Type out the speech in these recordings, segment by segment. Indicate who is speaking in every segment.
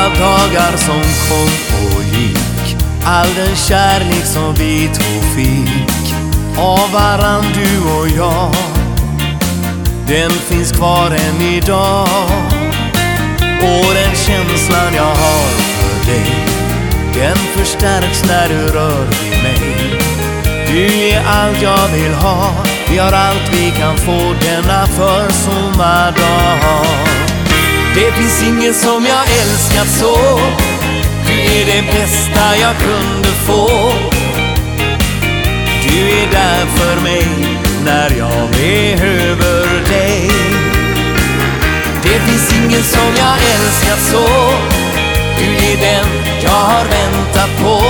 Speaker 1: alla dagar som kom och gick, all den kärlek som vi två fick av varann, du och jag, den finns kvar än idag. Och den känslan jag har för dig, den förstärks när du rör vid mig. Du är allt jag vill ha, vi har allt vi kan få denna försommardag. Det finns ingen som jag älskat så, du är det bästa jag kunde få. Du är där för mig när jag behöver dig. Det finns ingen som jag älskat så, du är den jag har väntat på.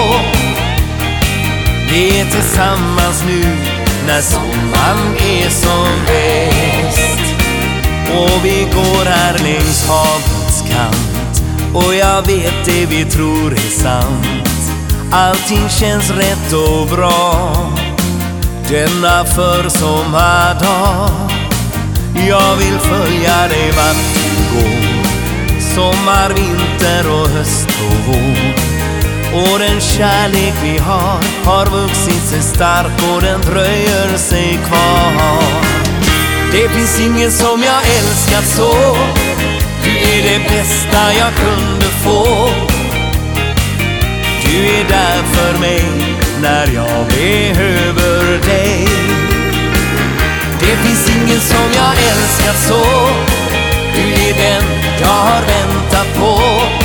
Speaker 1: Vi är tillsammans nu när sommaren är som bäst, och vi går här längs havets kant, och jag vet det vi tror är sant. Allting känns rätt och bra denna försommardag. Jag vill följa dig vart du går, sommar, vinter och höst och vår. Och den kärlek vi har vuxit sig stark, och den dröjer sig kvar. Det finns ingen som jag älskat så, du är det bästa jag kunde få. Du är där för mig när jag behöver dig. Det finns ingen som jag älskat så, du är den jag har väntat på.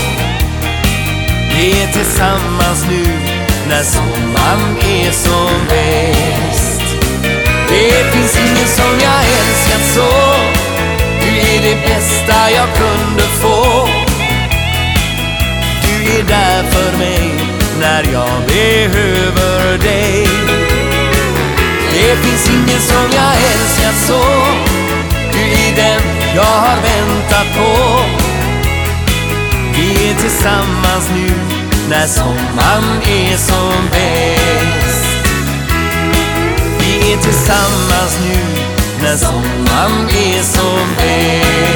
Speaker 1: Vi är tillsammans nu när sommaren är som bäst. Det finns ingen som jag älskat så, du är det bästa jag kunde få. Du är där för mig när jag behöver dig. Det finns ingen som jag älskat så, du är den jag har väntat på. Vi är tillsammans nu när sommaren är som bäst. Vi är tillsammans nu när sommaren är som bäst.